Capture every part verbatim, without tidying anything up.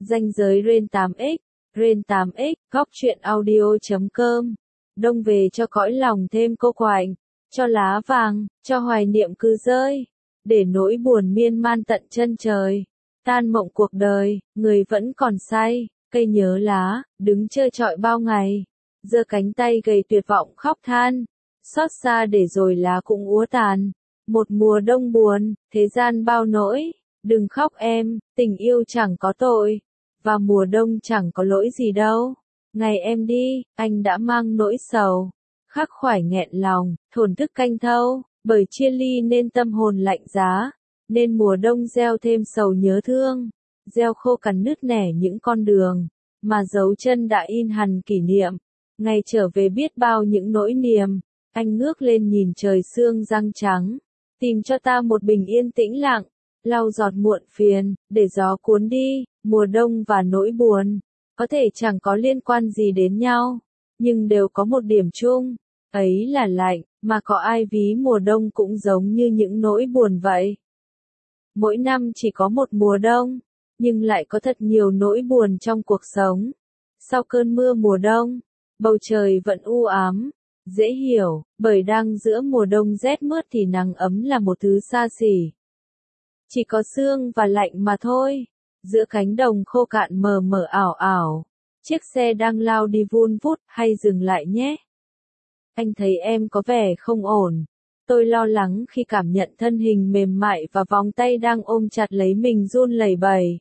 Ranh giới Ren tám x, Ren tám x, góc truyện audio chấm com. Đông về cho cõi lòng thêm cô quạnh, cho lá vàng, cho hoài niệm cứ rơi, để nỗi buồn miên man tận chân trời. Tan mộng cuộc đời, người vẫn còn say, cây nhớ lá, đứng trơ trọi bao ngày, giơ cánh tay gầy tuyệt vọng khóc than, xót xa để rồi lá cũng úa tàn. Một mùa đông buồn, thế gian bao nỗi, đừng khóc em, tình yêu chẳng có tội, và mùa đông chẳng có lỗi gì đâu. Ngày em đi, anh đã mang nỗi sầu, khắc khoải nghẹn lòng, thổn thức canh thâu, bởi chia ly nên tâm hồn lạnh giá, nên mùa đông gieo thêm sầu nhớ thương, gieo khô cằn nứt nẻ những con đường, mà dấu chân đã in hằn kỷ niệm, ngày trở về biết bao những nỗi niềm. Anh ngước lên nhìn trời sương răng trắng, tìm cho ta một bình yên tĩnh lặng, lau giọt muộn phiền, để gió cuốn đi, mùa đông và nỗi buồn, có thể chẳng có liên quan gì đến nhau, nhưng đều có một điểm chung, ấy là lạnh, mà có ai ví mùa đông cũng giống như những nỗi buồn vậy. Mỗi năm chỉ có một mùa đông, nhưng lại có thật nhiều nỗi buồn trong cuộc sống. Sau cơn mưa mùa đông, bầu trời vẫn u ám. Dễ hiểu, bởi đang giữa mùa đông rét mướt thì nắng ấm là một thứ xa xỉ. Chỉ có sương và lạnh mà thôi. Giữa cánh đồng khô cạn mờ mờ ảo ảo, chiếc xe đang lao đi vun vút, hay dừng lại nhé. Anh thấy em có vẻ không ổn. Tôi lo lắng khi cảm nhận thân hình mềm mại và vòng tay đang ôm chặt lấy mình run lẩy bẩy.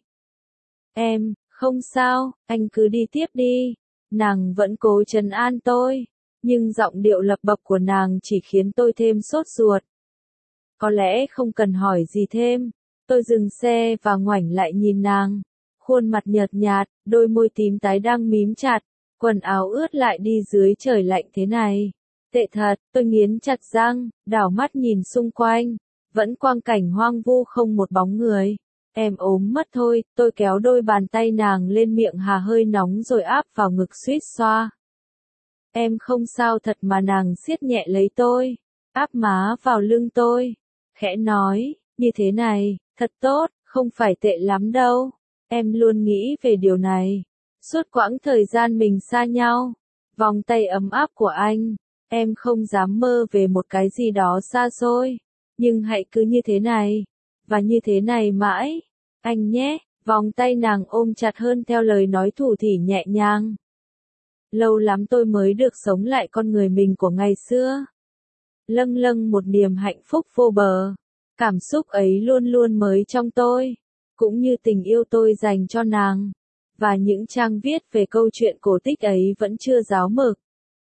Em, không sao, anh cứ đi tiếp đi. Nàng vẫn cố trấn an tôi. Nhưng giọng điệu lập bập của nàng chỉ khiến tôi thêm sốt ruột. Có lẽ không cần hỏi gì thêm. Tôi dừng xe và ngoảnh lại nhìn nàng. Khuôn mặt nhợt nhạt, đôi môi tím tái đang mím chặt, quần áo ướt lại đi dưới trời lạnh thế này. Tệ thật, tôi nghiến chặt răng, đảo mắt nhìn xung quanh. Vẫn quang cảnh hoang vu không một bóng người. Em ốm mất thôi, tôi kéo đôi bàn tay nàng lên miệng hà hơi nóng rồi áp vào ngực suýt xoa. Em không sao thật mà, nàng siết nhẹ lấy tôi, áp má vào lưng tôi, khẽ nói, như thế này, thật tốt, không phải tệ lắm đâu. Em luôn nghĩ về điều này. Suốt quãng thời gian mình xa nhau, vòng tay ấm áp của anh, em không dám mơ về một cái gì đó xa xôi. Nhưng hãy cứ như thế này, và như thế này mãi, anh nhé. Vòng tay nàng ôm chặt hơn theo lời nói thủ thỉ nhẹ nhàng. Lâu lắm tôi mới được sống lại con người mình của ngày xưa. Lâng lâng một niềm hạnh phúc vô bờ. Cảm xúc ấy luôn luôn mới trong tôi, cũng như tình yêu tôi dành cho nàng. Và những trang viết về câu chuyện cổ tích ấy vẫn chưa ráo mực.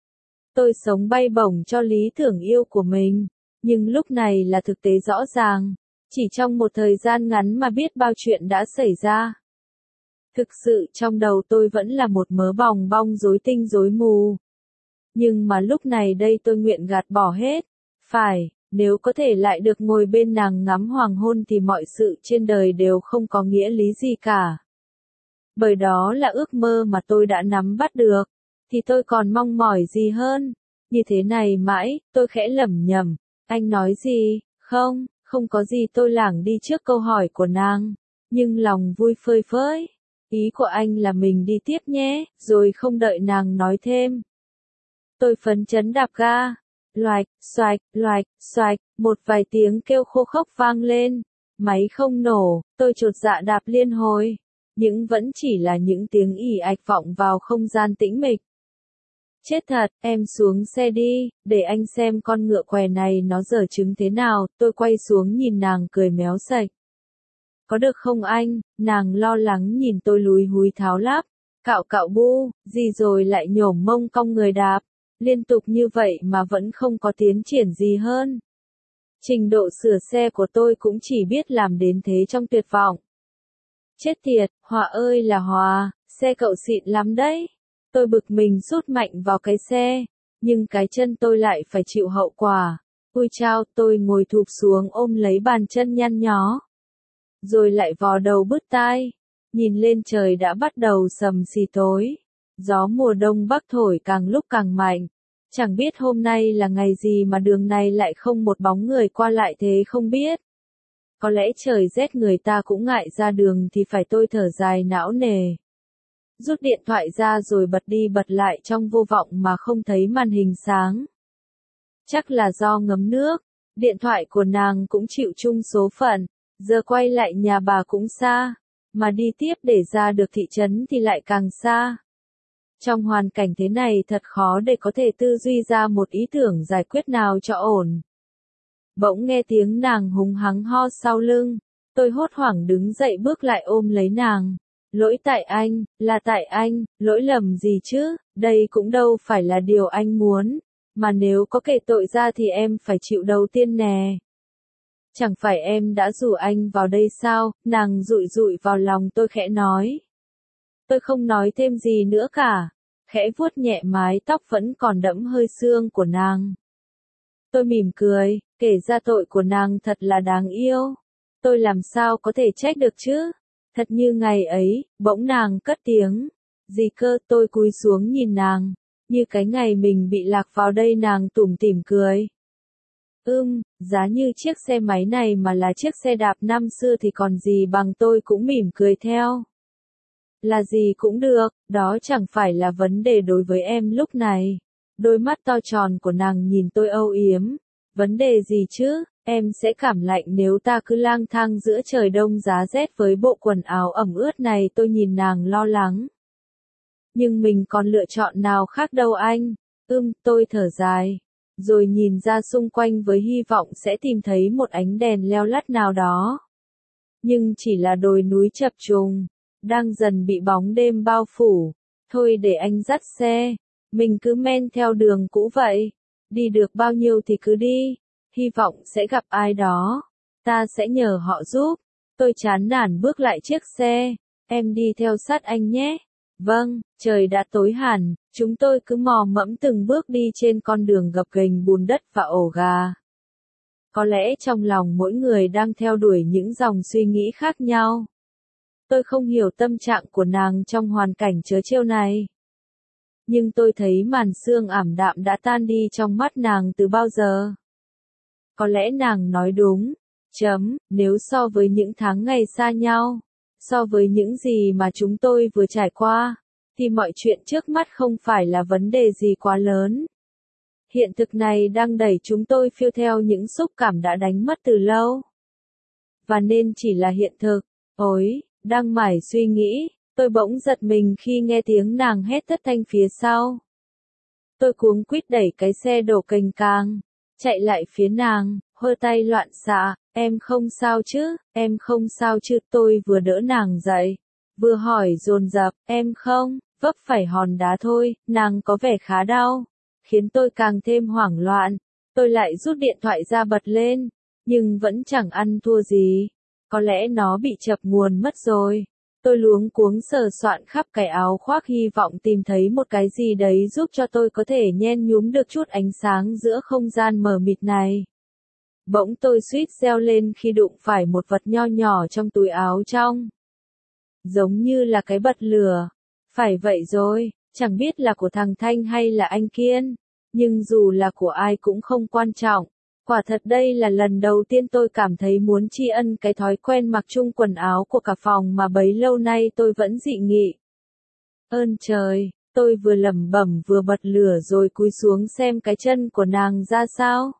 Tôi sống bay bổng cho lý tưởng yêu của mình, nhưng lúc này là thực tế rõ ràng. Chỉ trong một thời gian ngắn mà biết bao chuyện đã xảy ra. Thực sự trong đầu tôi vẫn là một mớ bòng bong rối tinh rối mù. Nhưng mà lúc này đây tôi nguyện gạt bỏ hết. Phải, nếu có thể lại được ngồi bên nàng ngắm hoàng hôn thì mọi sự trên đời đều không có nghĩa lý gì cả. Bởi đó là ước mơ mà tôi đã nắm bắt được, thì tôi còn mong mỏi gì hơn. Như thế này mãi, tôi khẽ lẩm nhẩm. Anh nói gì? Không, không có gì, tôi lảng đi trước câu hỏi của nàng. Nhưng lòng vui phơi phới. Ý của anh là mình đi tiếp nhé, rồi không đợi nàng nói thêm. Tôi phấn chấn đạp ga. Loạch, xoạch, loạch, xoạch, một vài tiếng kêu khô khốc vang lên. Máy không nổ, tôi chột dạ đạp liên hồi. Nhưng vẫn chỉ là những tiếng ỉ ạch vọng vào không gian tĩnh mịch. Chết thật, em xuống xe đi, để anh xem con ngựa què này nó dở trứng thế nào. Tôi quay xuống nhìn nàng cười méo sạch. Có được không anh? Nàng lo lắng nhìn tôi lúi húi tháo láp. Cạo cạo bu, gì rồi lại nhổm mông cong người đạp. Liên tục như vậy mà vẫn không có tiến triển gì hơn. Trình độ sửa xe của tôi cũng chỉ biết làm đến thế trong tuyệt vọng. Chết tiệt, Hòa ơi là Hòa, xe cậu xịn lắm đấy. Tôi bực mình sút mạnh vào cái xe, nhưng cái chân tôi lại phải chịu hậu quả. Ui chao, tôi ngồi thụp xuống ôm lấy bàn chân nhăn nhó. Rồi lại vò đầu bứt tai. Nhìn lên trời đã bắt đầu sầm xì tối. Gió mùa đông bắc thổi càng lúc càng mạnh. Chẳng biết hôm nay là ngày gì mà đường này lại không một bóng người qua lại thế không biết. Có lẽ trời rét người ta cũng ngại ra đường thì phải tôi thở dài não nề. Rút điện thoại ra rồi bật đi bật lại trong vô vọng mà không thấy màn hình sáng. Chắc là do ngấm nước, điện thoại của nàng cũng chịu chung số phận, giờ quay lại nhà bà cũng xa, mà đi tiếp để ra được thị trấn thì lại càng xa. Trong hoàn cảnh thế này thật khó để có thể tư duy ra một ý tưởng giải quyết nào cho ổn. Bỗng nghe tiếng nàng hùng hắng ho sau lưng, tôi hốt hoảng đứng dậy bước lại ôm lấy nàng. Lỗi tại anh, là tại anh, lỗi lầm gì chứ, đây cũng đâu phải là điều anh muốn, mà nếu có kể tội ra thì em phải chịu đầu tiên nè. Chẳng phải em đã rủ anh vào đây sao, nàng dụi dụi vào lòng tôi khẽ nói. Tôi không nói thêm gì nữa cả, khẽ vuốt nhẹ mái tóc vẫn còn đẫm hơi sương của nàng. Tôi mỉm cười, kể ra tội của nàng thật là đáng yêu. Tôi làm sao có thể trách được chứ? Thật như ngày ấy, bỗng nàng cất tiếng. Gì cơ, tôi cúi xuống nhìn nàng. Như cái ngày mình bị lạc vào đây nàng tủm tỉm cười. Ưm, giá như chiếc xe máy này mà là chiếc xe đạp năm xưa thì còn gì bằng, tôi cũng mỉm cười theo. Là gì cũng được, đó chẳng phải là vấn đề đối với em lúc này. Đôi mắt to tròn của nàng nhìn tôi âu yếm. Vấn đề gì chứ, em sẽ cảm lạnh nếu ta cứ lang thang giữa trời đông giá rét với bộ quần áo ẩm ướt này, tôi nhìn nàng lo lắng. Nhưng mình còn lựa chọn nào khác đâu anh. Ưm, tôi thở dài. Rồi nhìn ra xung quanh với hy vọng sẽ tìm thấy một ánh đèn leo lắt nào đó. Nhưng chỉ là đồi núi chập trùng, đang dần bị bóng đêm bao phủ. Thôi để anh dắt xe, mình cứ men theo đường cũ vậy. Đi được bao nhiêu thì cứ đi, hy vọng sẽ gặp ai đó. Ta sẽ nhờ họ giúp. Tôi chán nản bước lại chiếc xe. Em đi theo sát anh nhé. Vâng, trời đã tối hẳn, chúng tôi cứ mò mẫm từng bước đi trên con đường gập ghềnh bùn đất và ổ gà. Có lẽ trong lòng mỗi người đang theo đuổi những dòng suy nghĩ khác nhau. Tôi không hiểu tâm trạng của nàng trong hoàn cảnh trớ trêu này. Nhưng tôi thấy màn sương ảm đạm đã tan đi trong mắt nàng từ bao giờ. Có lẽ nàng nói đúng. Chấm, nếu so với những tháng ngày xa nhau, so với những gì mà chúng tôi vừa trải qua, thì mọi chuyện trước mắt không phải là vấn đề gì quá lớn. Hiện thực này đang đẩy chúng tôi phiêu theo những xúc cảm đã đánh mất từ lâu. Và nên chỉ là hiện thực. Ôi, đang mải suy nghĩ, tôi bỗng giật mình khi nghe tiếng nàng hét thất thanh phía sau. Tôi cuống quýt đẩy cái xe đổ cành càng, chạy lại phía nàng, hơ tay loạn xạ. Em không sao chứ, em không sao chứ, tôi vừa đỡ nàng dậy, vừa hỏi dồn dập, em không, vấp phải hòn đá thôi, nàng có vẻ khá đau, khiến tôi càng thêm hoảng loạn. Tôi lại rút điện thoại ra bật lên, nhưng vẫn chẳng ăn thua gì, có lẽ nó bị chập nguồn mất rồi. Tôi luống cuống sờ soạn khắp cái áo khoác hy vọng tìm thấy một cái gì đấy giúp cho tôi có thể nhen nhúm được chút ánh sáng giữa không gian mờ mịt này. Bỗng tôi suýt reo lên khi đụng phải một vật nho nhỏ trong túi áo trong. Giống như là cái bật lửa. Phải vậy rồi, chẳng biết là của thằng Thanh hay là anh Kiên. Nhưng dù là của ai cũng không quan trọng. Quả thật đây là lần đầu tiên tôi cảm thấy muốn tri ân cái thói quen mặc chung quần áo của cả phòng mà bấy lâu nay tôi vẫn dị nghị. Ơn trời, tôi vừa lẩm bẩm vừa bật lửa rồi cúi xuống xem cái chân của nàng ra sao.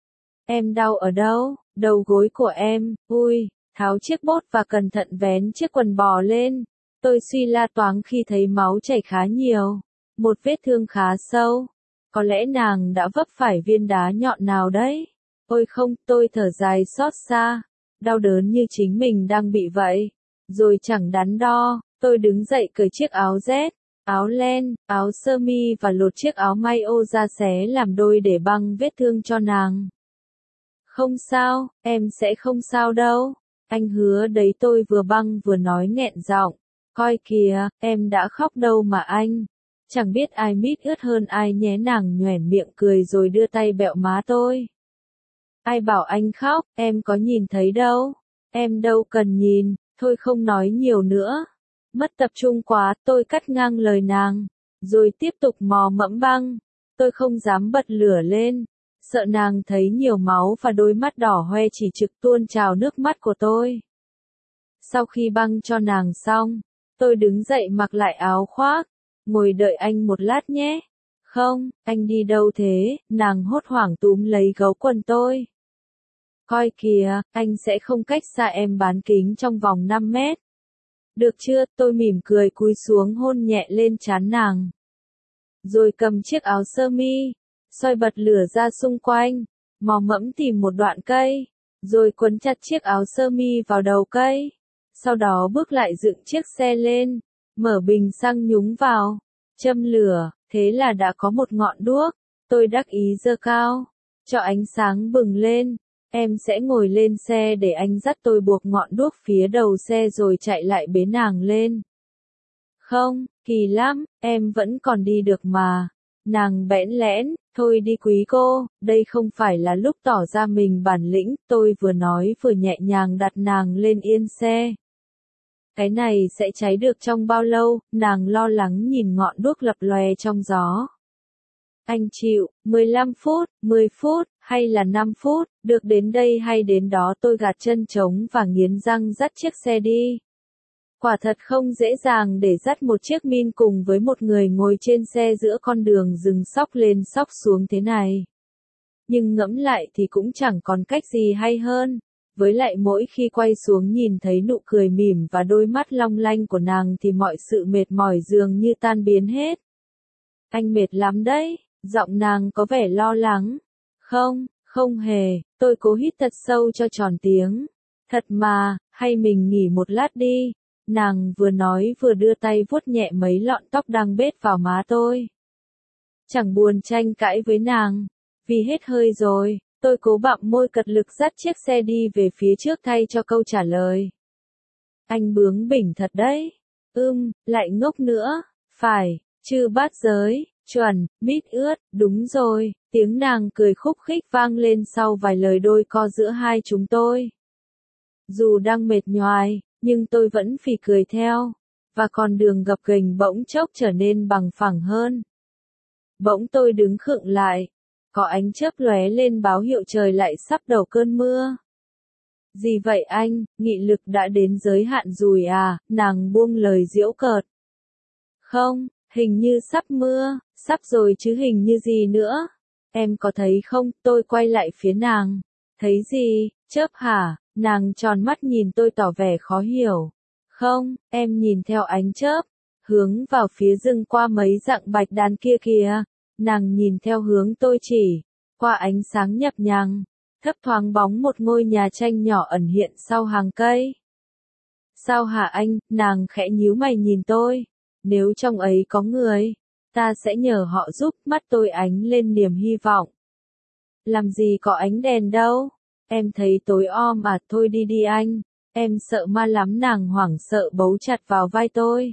Em đau ở đâu? Đầu gối của em, ui, tháo chiếc bốt và cẩn thận vén chiếc quần bò lên. Tôi suy la toáng khi thấy máu chảy khá nhiều. Một vết thương khá sâu. Có lẽ nàng đã vấp phải viên đá nhọn nào đấy. Ôi không, tôi thở dài xót xa. Đau đớn như chính mình đang bị vậy. Rồi chẳng đắn đo, tôi đứng dậy cởi chiếc áo rét, áo len, áo sơ mi và lột chiếc áo may ô ra xé làm đôi để băng vết thương cho nàng. Không sao, em sẽ không sao đâu. Anh hứa đấy, tôi vừa băng vừa nói nghẹn giọng. Coi kìa, em đã khóc đâu mà anh. Chẳng biết ai mít ướt hơn ai nhé, nàng nhoẻn miệng cười rồi đưa tay bẹo má tôi. Ai bảo anh khóc, em có nhìn thấy đâu. Em đâu cần nhìn, thôi không nói nhiều nữa. Mất tập trung quá, tôi cắt ngang lời nàng. Rồi tiếp tục mò mẫm băng. Tôi không dám bật lửa lên. sợ nàng thấy nhiều máu và đôi mắt đỏ hoe chỉ trực tuôn trào nước mắt của tôi. Sau khi băng cho nàng xong, tôi đứng dậy mặc lại áo khoác, ngồi đợi anh một lát nhé. Không, anh đi đâu thế? Nàng hốt hoảng túm lấy gấu quần tôi. Coi kìa, anh sẽ không cách xa em bán kính trong vòng năm mét. Được chưa? Tôi mỉm cười cúi xuống hôn nhẹ lên trán nàng. Rồi cầm chiếc áo sơ mi, soi bật lửa ra xung quanh, mò mẫm tìm một đoạn cây, rồi quấn chặt chiếc áo sơ mi vào đầu cây. Sau đó bước lại dựng chiếc xe lên, mở bình xăng nhúng vào, châm lửa, thế là đã có một ngọn đuốc. Tôi đắc ý giơ cao, cho ánh sáng bừng lên. Em sẽ ngồi lên xe để anh dắt tôi buộc ngọn đuốc phía đầu xe rồi chạy lại bế nàng lên. Không, kỳ lắm, em vẫn còn đi được mà. Nàng bẽn lẽn, thôi đi quý cô, đây không phải là lúc tỏ ra mình bản lĩnh, tôi vừa nói vừa nhẹ nhàng đặt nàng lên yên xe. Cái này sẽ cháy được trong bao lâu? Nàng lo lắng nhìn ngọn đuốc lập lòe trong gió. Anh chịu, mười lăm phút, mười phút, hay là năm phút, được đến đây hay đến đó. Tôi gạt chân trống và nghiến răng dắt chiếc xe đi. Quả thật không dễ dàng để dắt một chiếc Min cùng với một người ngồi trên xe giữa con đường rừng xóc lên xóc xuống thế này. Nhưng ngẫm lại thì cũng chẳng còn cách gì hay hơn. Với lại mỗi khi quay xuống nhìn thấy nụ cười mỉm và đôi mắt long lanh của nàng thì mọi sự mệt mỏi dường như tan biến hết. Anh mệt lắm đấy, giọng nàng có vẻ lo lắng. Không, không hề, tôi cố hít thật sâu cho tròn tiếng. Thật mà, hay mình nghỉ một lát đi. Nàng vừa nói vừa đưa tay vuốt nhẹ mấy lọn tóc đang bết vào má tôi. Chẳng buồn tranh cãi với nàng, vì hết hơi rồi. Tôi cố bặm môi cật lực dắt chiếc xe đi về phía trước thay cho câu trả lời. Anh bướng bỉnh thật đấy. Ưm, lại ngốc nữa. Phải, chư bát giới, chuẩn, mít ướt, đúng rồi. Tiếng nàng cười khúc khích vang lên sau vài lời đôi co giữa hai chúng tôi. Dù đang mệt nhoài, nhưng tôi vẫn phì cười theo. Và con đường gập ghềnh bỗng chốc trở nên bằng phẳng hơn. Bỗng tôi đứng khựng lại. Có ánh chớp lóe lên báo hiệu trời lại sắp đầu cơn mưa. Gì vậy anh, nghị lực đã đến giới hạn rồi à? Nàng buông lời giễu cợt. Không, hình như sắp mưa, sắp rồi chứ hình như gì nữa. Em có thấy không? Tôi quay lại phía nàng. Thấy gì? Chớp hả? Nàng tròn mắt nhìn tôi tỏ vẻ khó hiểu. Không, em nhìn theo ánh chớp, hướng vào phía rừng qua mấy dặng bạch đàn kia kìa. Nàng nhìn theo hướng tôi chỉ, qua ánh sáng nhập nhằng, thấp thoáng bóng một ngôi nhà tranh nhỏ ẩn hiện sau hàng cây. Sao hả anh? Nàng khẽ nhíu mày nhìn tôi. Nếu trong ấy có người, ta sẽ nhờ họ giúp. Mắt tôi ánh lên niềm hy vọng. Làm gì có ánh đèn đâu. Em thấy tối om à? Thôi đi đi anh. Em sợ ma lắm. Nàng hoảng sợ bấu chặt vào vai tôi.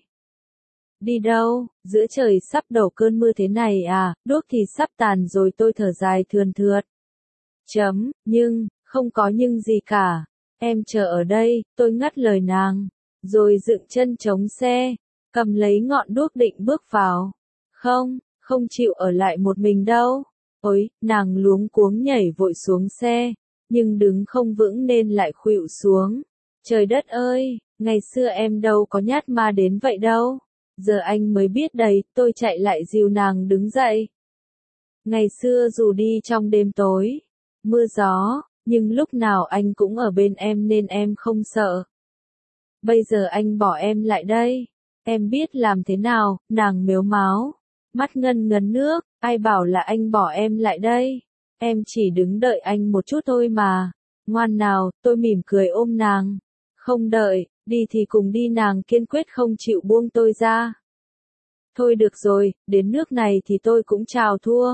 Đi đâu? Giữa trời sắp đổ cơn mưa thế này à? Đuốc thì sắp tàn rồi. Tôi thở dài thườn thượt. Chấm, nhưng, không có nhưng gì cả. Em chờ ở đây. Tôi ngắt lời nàng. Rồi dựng chân chống xe. Cầm lấy ngọn đuốc định bước vào. Không, không chịu ở lại một mình đâu. Ôi, nàng luống cuống nhảy vội xuống xe. Nhưng đứng không vững nên lại khuỵu xuống. Trời đất ơi, ngày xưa em đâu có nhát ma đến vậy đâu. Giờ anh mới biết đấy. Tôi chạy lại dìu nàng đứng dậy. Ngày xưa dù đi trong đêm tối, mưa gió, nhưng lúc nào anh cũng ở bên em nên em không sợ. Bây giờ anh bỏ em lại đây. Em biết làm thế nào? Nàng mếu máo, mắt ngân ngấn nước. Ai bảo là anh bỏ em lại đây? Em chỉ đứng đợi anh một chút thôi mà. Ngoan nào. Tôi mỉm cười ôm nàng. Không đợi, đi thì cùng đi. Nàng kiên quyết không chịu buông tôi ra. Thôi được rồi, đến nước này thì tôi cũng chào thua.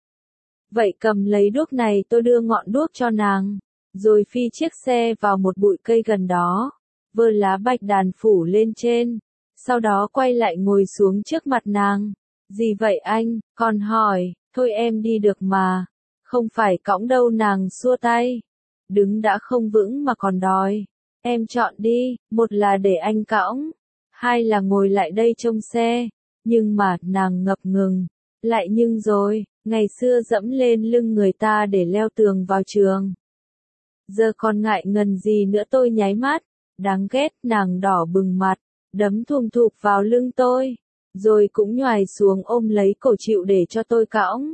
Vậy cầm lấy đuốc này. Tôi đưa ngọn đuốc cho nàng. Rồi phi chiếc xe vào một bụi cây gần đó. Vơ lá bạch đàn phủ lên trên. Sau đó quay lại ngồi xuống trước mặt nàng. Gì vậy anh? Còn hỏi. Thôi em đi được mà. Không phải cõng đâu. Nàng xua tay. Đứng đã không vững mà còn đòi. Em chọn đi. Một là để anh cõng. Hai là ngồi lại đây trông xe. Nhưng mà, nàng ngập ngừng. Lại nhưng rồi, Ngày xưa dẫm lên lưng người ta để leo tường vào trường. Giờ còn ngại ngần gì nữa, tôi nháy mắt. Đáng ghét, nàng đỏ bừng mặt, đấm thùm thụp vào lưng tôi, rồi cũng nhoài xuống ôm lấy cổ chịu để cho tôi cõng.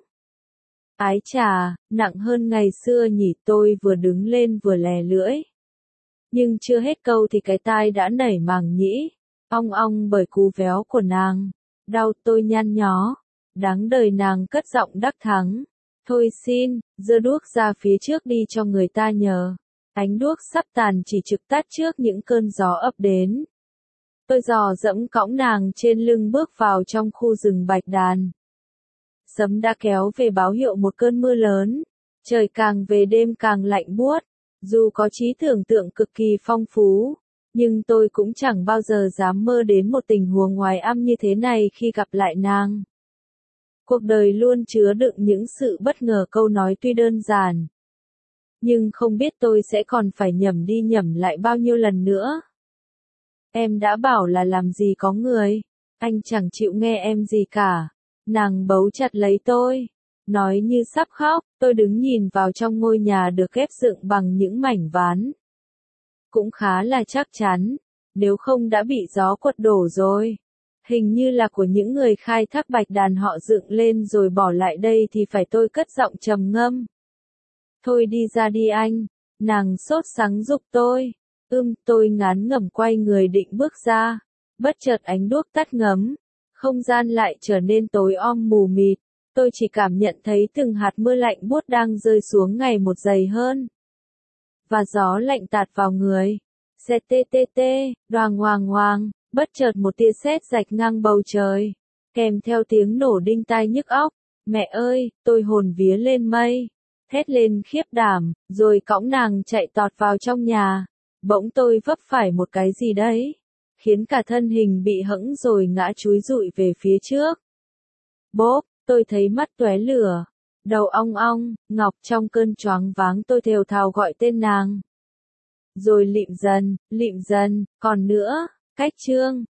Ái chà, nặng hơn ngày xưa nhỉ, tôi vừa đứng lên vừa lè lưỡi. Nhưng chưa hết câu thì cái tai đã nảy màng nhĩ, ong ong bởi cú véo của nàng. Đau, tôi nhăn nhó. Đáng đời, nàng cất giọng đắc thắng. Thôi xin, giơ đuốc ra phía trước đi cho người ta nhờ. Ánh đuốc sắp tàn chỉ trực tắt trước những cơn gió ập đến. Tôi dò dẫm cõng nàng trên lưng bước vào trong khu rừng bạch đàn. Sấm đã kéo về báo hiệu một cơn mưa lớn. Trời càng về đêm càng lạnh buốt. Dù có trí tưởng tượng cực kỳ phong phú, nhưng tôi cũng chẳng bao giờ dám mơ đến một tình huống ngoài âm như thế này khi gặp lại nàng. Cuộc đời luôn chứa đựng những sự bất ngờ, câu nói tuy đơn giản, nhưng không biết tôi sẽ còn phải nhẩm đi nhẩm lại bao nhiêu lần nữa. Em đã bảo là làm gì có người, anh chẳng chịu nghe em gì cả. Nàng bấu chặt lấy tôi, nói như sắp khóc. Tôi đứng nhìn vào trong ngôi nhà được ghép dựng bằng những mảnh ván. Cũng khá là chắc chắn, nếu không đã bị gió quật đổ rồi. Hình như là của những người khai thác bạch đàn, họ dựng lên rồi bỏ lại đây thì phải. Tôi cất giọng trầm ngâm. Thôi đi ra đi anh. Nàng sốt sắng giục tôi. Ưm, tôi ngán ngẩm quay người định bước ra. Bất chợt ánh đuốc tắt ngấm. Không gian lại trở nên tối om mù mịt. Tôi chỉ cảm nhận thấy từng hạt mưa lạnh buốt đang rơi xuống ngày một dày hơn. Và gió lạnh tạt vào người. Xe tê tê tê, đoàng hoàng hoàng, bất chợt một tia sét rạch ngang bầu trời. Kèm theo tiếng nổ đinh tai nhức óc. Mẹ ơi, tôi hồn vía lên mây. Thét lên khiếp đảm, rồi cõng nàng chạy tọt vào trong nhà. Bỗng tôi vấp phải một cái gì đấy, khiến cả thân hình bị hẫng rồi ngã chúi rụi về phía trước. Bốp, tôi thấy mắt tóe lửa, đầu ong ong. Ngọc, trong cơn choáng váng tôi thều thào gọi tên nàng. Rồi lịm dần, lịm dần, còn nữa, cách chương.